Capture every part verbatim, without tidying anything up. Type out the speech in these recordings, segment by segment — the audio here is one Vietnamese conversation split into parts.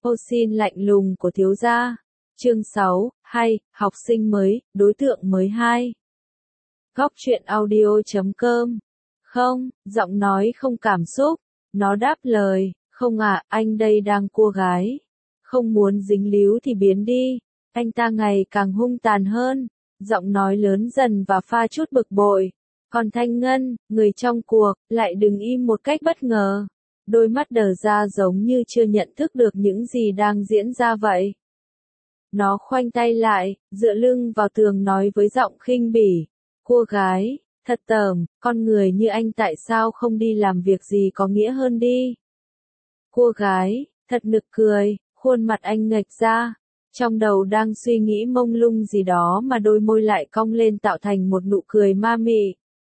Ô xin lạnh lùng của thiếu gia. Chương sáu, hay, học sinh mới, đối tượng mới hai. Góc truyện audio chấm com. Không, giọng nói không cảm xúc. Nó đáp lời, không ạ, à, anh đây đang cua gái. Không muốn dính líu thì biến đi. Anh ta ngày càng hung tàn hơn. Giọng nói lớn dần và pha chút bực bội. Còn Thanh Ngân, người trong cuộc, lại đứng im một cách bất ngờ. Đôi mắt đờ ra giống như chưa nhận thức được những gì đang diễn ra vậy. Nó khoanh tay lại, dựa lưng vào tường nói với giọng khinh bỉ. Cua gái, thật tởm, con người như anh tại sao không đi làm việc gì có nghĩa hơn đi. Cua gái, thật nực cười, khuôn mặt anh nghệch ra. Trong đầu đang suy nghĩ mông lung gì đó mà đôi môi lại cong lên tạo thành một nụ cười ma mị.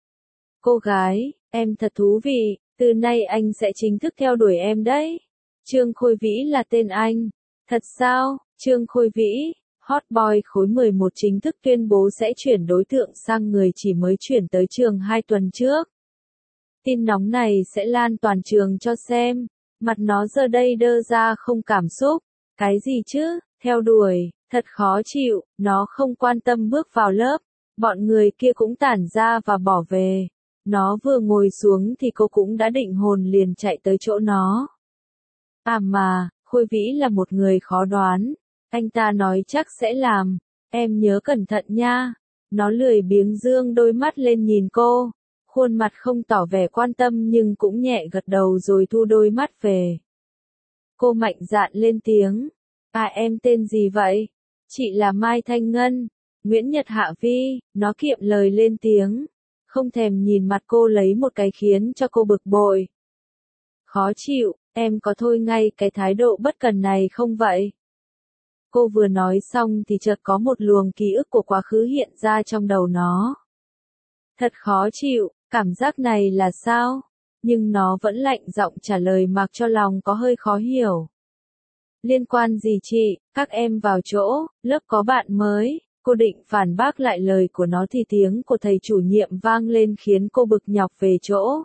Cô gái, em thật thú vị, từ nay anh sẽ chính thức theo đuổi em đấy. Trương Khôi Vĩ là tên anh. Thật sao? Trương Khôi Vĩ, hot boy khối mười một chính thức tuyên bố sẽ chuyển đối tượng sang người chỉ mới chuyển tới trường hai tuần trước. Tin nóng này sẽ lan toàn trường cho xem. Mặt nó giờ đây đơ ra không cảm xúc. Cái gì chứ? Theo đuổi, thật khó chịu, nó không quan tâm bước vào lớp. Bọn người kia cũng tản ra và bỏ về. Nó vừa ngồi xuống thì cô cũng đã định hồn liền chạy tới chỗ nó. À mà, Khôi Vĩ là một người khó đoán. Anh ta nói chắc sẽ làm. Em nhớ cẩn thận nha. Nó lười biếng dương đôi mắt lên nhìn cô. Khuôn mặt không tỏ vẻ quan tâm nhưng cũng nhẹ gật đầu rồi thu đôi mắt về. Cô mạnh dạn lên tiếng. À em tên gì vậy? Chị là Mai Thanh Ngân. Nguyễn Nhật Hạ Vi, nó kiệm lời lên tiếng. Không thèm nhìn mặt cô lấy một cái khiến cho cô bực bội. Khó chịu, em có thôi ngay cái thái độ bất cần này không vậy? Cô vừa nói xong thì chợt có một luồng ký ức của quá khứ hiện ra trong đầu nó. Thật khó chịu, cảm giác này là sao? Nhưng nó vẫn lạnh giọng trả lời mặc cho lòng có hơi khó hiểu. Liên quan gì chị, các em vào chỗ, lớp có bạn mới. Cô định phản bác lại lời của nó thì tiếng của thầy chủ nhiệm vang lên khiến cô bực nhọc về chỗ.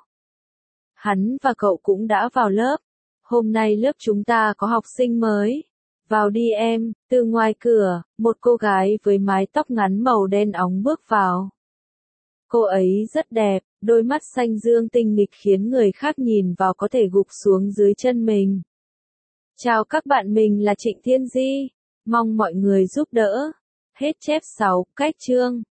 Hắn và cậu cũng đã vào lớp. Hôm nay lớp chúng ta có học sinh mới. Vào đi em, từ ngoài cửa, một cô gái với mái tóc ngắn màu đen óng bước vào. Cô ấy rất đẹp, đôi mắt xanh dương tinh nghịch khiến người khác nhìn vào có thể gục xuống dưới chân mình. Chào các bạn, mình là Trịnh Thiên Di. Mong mọi người giúp đỡ. Hết chép sáu, cách chương.